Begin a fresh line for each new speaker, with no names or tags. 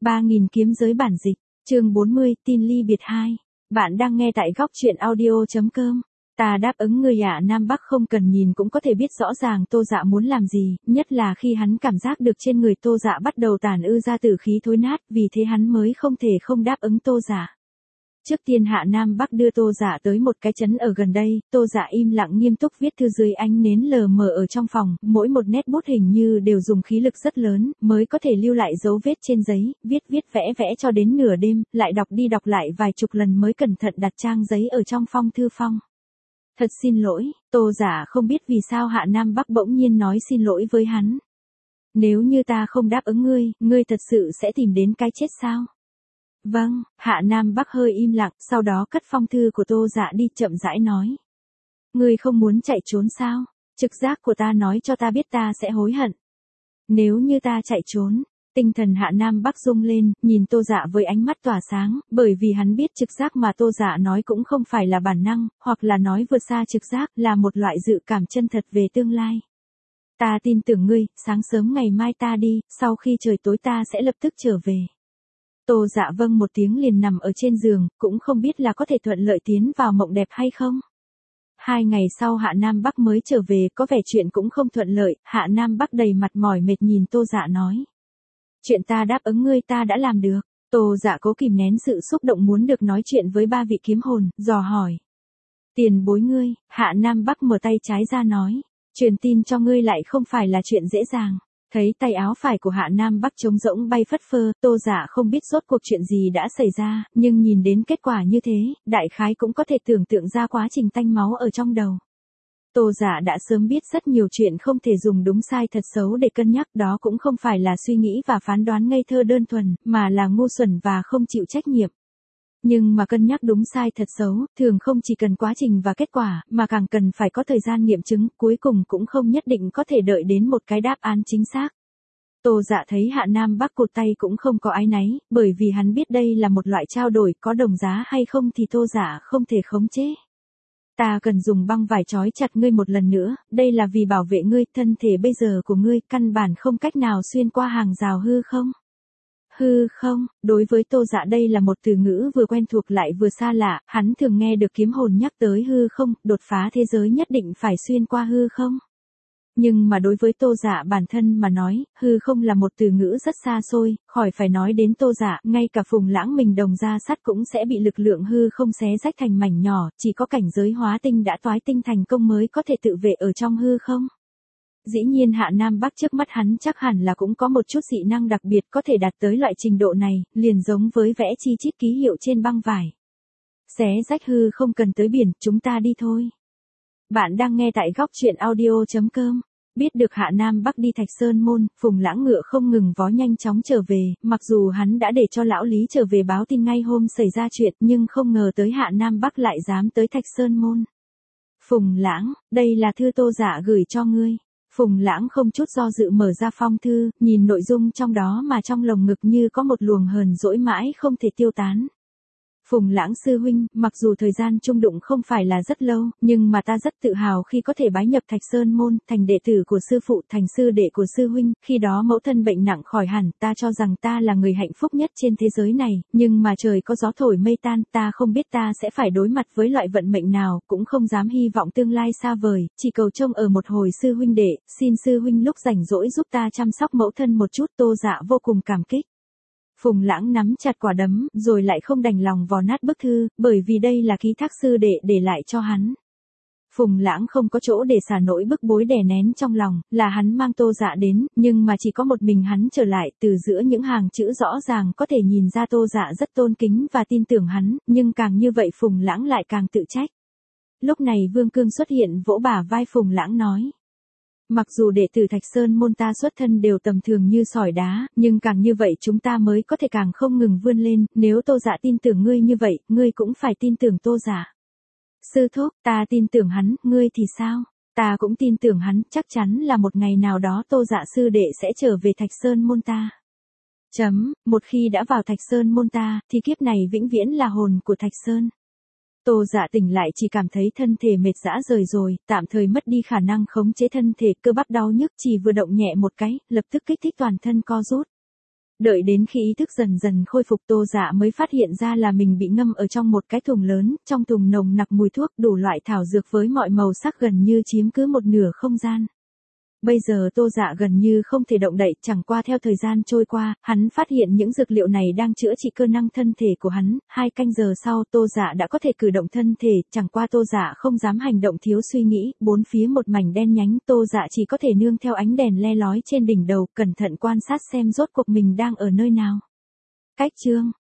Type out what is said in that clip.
3000 kiếm giới bản dịch, chương 40, tin ly biệt 2. Bạn đang nghe tại góc truyện audio.com. Ta đáp ứng ngươi ạ. Nam Bắc không cần nhìn cũng có thể biết rõ ràng Tô Dạ muốn làm gì, nhất là khi hắn cảm giác được trên người Tô Dạ bắt đầu tản ra tử khí thối nát, vì thế hắn mới không thể không đáp ứng Tô Dạ. Trước tiên Hạ Nam Bắc đưa Tô Dạ tới một cái trấn ở gần đây, Tô Dạ im lặng nghiêm túc viết thư dưới ánh nến lờ mờ ở trong phòng, mỗi một nét bút hình như đều dùng khí lực rất lớn, mới có thể lưu lại dấu vết trên giấy, viết vẽ cho đến nửa đêm, lại đọc đi đọc lại vài chục lần mới cẩn thận đặt trang giấy ở trong phong thư phong. Thật xin lỗi, Tô Dạ không biết vì sao Hạ Nam Bắc bỗng nhiên nói xin lỗi với hắn. Nếu như ta không đáp ứng ngươi thật sự sẽ tìm đến cái chết sao? Vâng, Hạ Nam Bắc hơi im lặng, sau đó cất phong thư của Tô Dạ đi, chậm rãi nói. Ngươi không muốn chạy trốn sao? Trực giác của ta nói cho ta biết ta sẽ hối hận. Nếu như ta chạy trốn, tinh thần Hạ Nam Bắc rung lên, nhìn Tô Dạ với ánh mắt tỏa sáng, bởi vì hắn biết trực giác mà Tô Dạ nói cũng không phải là bản năng, hoặc là nói vượt xa trực giác, là một loại dự cảm chân thật về tương lai. Ta tin tưởng ngươi, sáng sớm ngày mai ta đi, sau khi trời tối ta sẽ lập tức trở về. Tô Dạ vâng một tiếng liền nằm ở trên giường, cũng không biết là có thể thuận lợi tiến vào mộng đẹp hay không. 2 ngày sau Hạ Nam Bắc mới trở về, có vẻ chuyện cũng không thuận lợi, Hạ Nam Bắc đầy mặt mỏi mệt nhìn Tô Dạ nói. Chuyện ta đáp ứng ngươi ta đã làm được. Tô Dạ cố kìm nén sự xúc động muốn được nói chuyện với 3 vị kiếm hồn, dò hỏi. Tiền bối ngươi, Hạ Nam Bắc mở tay trái ra nói. Truyền tin cho ngươi lại không phải là chuyện dễ dàng. Thấy tay áo phải của Hạ Nam Bắc trống rỗng bay phất phơ, Tô Dạ không biết rốt cuộc chuyện gì đã xảy ra, nhưng nhìn đến kết quả như thế, đại khái cũng có thể tưởng tượng ra quá trình tanh máu ở trong đầu. Tô Dạ đã sớm biết rất nhiều chuyện không thể dùng đúng sai thật xấu để cân nhắc, đó cũng không phải là suy nghĩ và phán đoán ngây thơ đơn thuần, mà là ngu xuẩn và không chịu trách nhiệm. Nhưng mà cân nhắc đúng sai thật xấu, thường không chỉ cần quá trình và kết quả, mà càng cần phải có thời gian nghiệm chứng, cuối cùng cũng không nhất định có thể đợi đến một cái đáp án chính xác. Tô Dạ thấy Hạ Nam Bắc cụt tay cũng không có áy náy, bởi vì hắn biết đây là một loại trao đổi, có đồng giá hay không thì Tô Dạ không thể khống chế. Ta cần dùng băng vải trói chặt ngươi một lần nữa, đây là vì bảo vệ ngươi, thân thể bây giờ của ngươi căn bản không cách nào xuyên qua hàng rào hư không. Hư không, đối với Tô Dạ đây là một từ ngữ vừa quen thuộc lại vừa xa lạ, hắn thường nghe được kiếm hồn nhắc tới hư không, đột phá thế giới nhất định phải xuyên qua hư không. Nhưng mà đối với Tô Dạ bản thân mà nói, hư không là một từ ngữ rất xa xôi, khỏi phải nói đến Tô Dạ, ngay cả Phùng Lãng mình đồng ra sắt cũng sẽ bị lực lượng hư không xé rách thành mảnh nhỏ, chỉ có cảnh giới hóa tinh đã toái tinh thành công mới có thể tự vệ ở trong hư không. Dĩ nhiên Hạ Nam Bắc trước mắt hắn chắc hẳn là cũng có một chút dị năng đặc biệt có thể đạt tới loại trình độ này, liền giống với vẽ chi chít ký hiệu trên băng vải. Xé rách hư không cần tới biển, chúng ta đi thôi. Bạn đang nghe tại góc truyện audio.com. Biết được Hạ Nam Bắc đi Thạch Sơn Môn, Phùng Lãng ngựa không ngừng vó nhanh chóng trở về, mặc dù hắn đã để cho lão Lý trở về báo tin ngay hôm xảy ra chuyện, nhưng không ngờ tới Hạ Nam Bắc lại dám tới Thạch Sơn Môn. Phùng Lãng, đây là thư Tô Dạ gửi cho ngươi. Phùng Lãng không chút do dự mở ra phong thư, nhìn nội dung trong đó mà trong lồng ngực như có một luồng hờn dỗi mãi không thể tiêu tán. Phùng Lãng sư huynh, mặc dù thời gian chung đụng không phải là rất lâu, nhưng mà ta rất tự hào khi có thể bái nhập Thạch Sơn Môn, thành đệ tử của sư phụ, thành sư đệ của sư huynh, khi đó mẫu thân bệnh nặng khỏi hẳn, ta cho rằng ta là người hạnh phúc nhất trên thế giới này, nhưng mà trời có gió thổi mây tan, ta không biết ta sẽ phải đối mặt với loại vận mệnh nào, cũng không dám hy vọng tương lai xa vời, chỉ cầu trông ở một hồi sư huynh đệ, xin sư huynh lúc rảnh rỗi giúp ta chăm sóc mẫu thân một chút. Tô Dạ vô cùng cảm kích. Phùng Lãng nắm chặt quả đấm, rồi lại không đành lòng vò nát bức thư, bởi vì đây là ký thác sư đệ để lại cho hắn. Phùng Lãng không có chỗ để xả nỗi bức bối đè nén trong lòng, là hắn mang Tô Dạ đến, nhưng mà chỉ có một mình hắn trở lại, từ giữa những hàng chữ rõ ràng có thể nhìn ra Tô Dạ rất tôn kính và tin tưởng hắn, nhưng càng như vậy Phùng Lãng lại càng tự trách. Lúc này Vương Cương xuất hiện vỗ bả vai Phùng Lãng nói. Mặc dù đệ tử Thạch Sơn Môn ta xuất thân đều tầm thường như sỏi đá, nhưng càng như vậy chúng ta mới có thể càng không ngừng vươn lên, nếu Tô Dạ tin tưởng ngươi như vậy, ngươi cũng phải tin tưởng Tô Dạ. Sư thúc, ta tin tưởng hắn, ngươi thì sao? Ta cũng tin tưởng hắn, chắc chắn là một ngày nào đó Tô Dạ sư đệ sẽ trở về Thạch Sơn Môn ta. Một khi đã vào Thạch Sơn Môn ta, thì kiếp này vĩnh viễn là hồn của Thạch Sơn. Tô Dạ tỉnh lại chỉ cảm thấy thân thể mệt rã rời rồi, tạm thời mất đi khả năng khống chế thân thể, cơ bắp đau nhức chỉ vừa động nhẹ một cái, lập tức kích thích toàn thân co rút. Đợi đến khi ý thức dần dần khôi phục Tô Dạ mới phát hiện ra là mình bị ngâm ở trong một cái thùng lớn, trong thùng nồng nặc mùi thuốc đủ loại thảo dược với mọi màu sắc gần như chiếm cứ một nửa không gian. Bây giờ Tô Dạ gần như không thể động đậy, chẳng qua theo thời gian trôi qua, hắn phát hiện những dược liệu này đang chữa trị cơ năng thân thể của hắn, 2 canh giờ sau Tô Dạ đã có thể cử động thân thể, chẳng qua Tô Dạ không dám hành động thiếu suy nghĩ, bốn phía một mảnh đen nhánh, Tô Dạ chỉ có thể nương theo ánh đèn le lói trên đỉnh đầu, cẩn thận quan sát xem rốt cuộc mình đang ở nơi nào. Cách chương